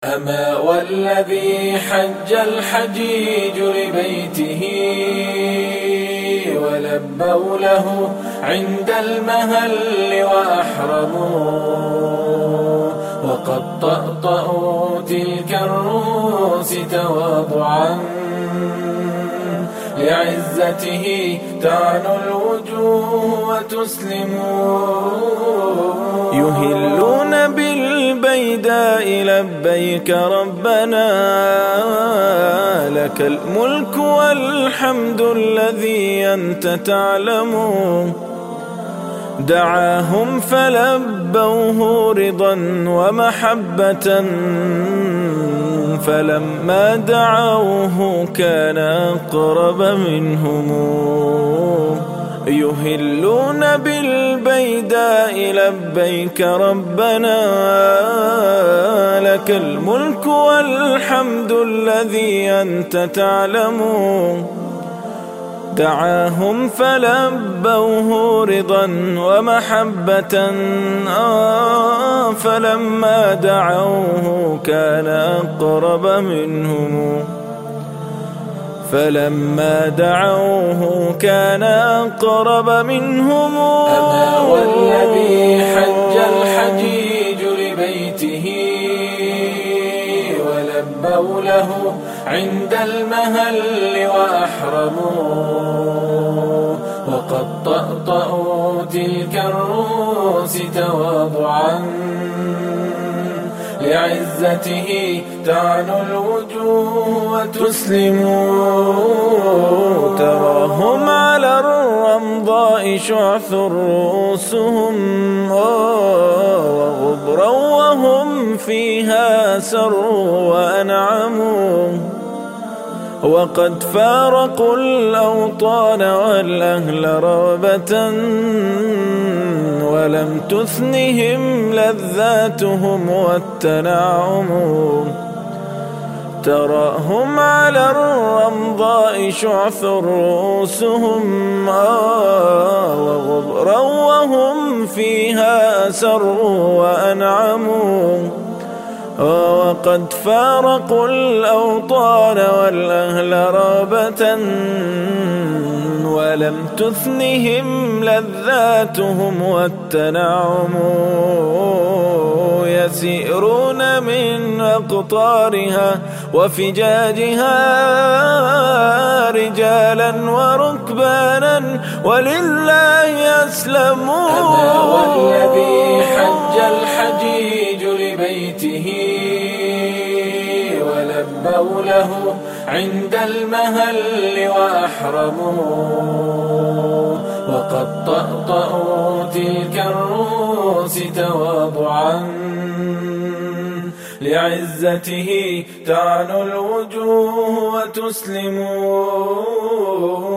أما والذي حج الحجيج لبيته ولبوا له عند المهل وأحرموا وقد طأطأوا تلك الرؤوس تواضعا لعزته تعنو الوجوه وتسلموا يهلون بالبيداء لبيك ربنا لك الملك والحمد الذي أنت تعلم دعاهم فلبوه رضا ومحبة فلما دعوه كان أقرب منهم يهلون بالبيداء لبيك ربنا لك الملك والحمد الذي أنت تعلم دعاهم فلبوه رضا ومحبة فلما دعوه كان أقرب منهم أما والذي حج الحجيج لبيته ولبوا له عند المهل وأحرموا وقد طأطأوا تلك الرؤوس تواضعا لعزته تعنو الوجوه وتسلموا تراهم على الرمضاء شعث رؤوسهم وغبرا وهم فيها سروا وأنعموا وقد فارقوا الأوطان والأهل رغبة ولم تثنهم لذاتهم والتنعم تراهم على الرمضاء شعث رؤوسهم وغبرا وهم فيها سروا وأنعموا وقد فارقوا الأوطان والأهل رغبة ولم تثنهم لذاتهم والتنعم يسيرون من أقطارها وفجاجها رجالا وركبانا ولله يسلمون أما والذي حج الحجيج لبيته ولبوا له عند المهل وأحرموا وقد طأطأوا تلك الرؤوس تواضعا لعزته تعنو الوجوه وتسلموا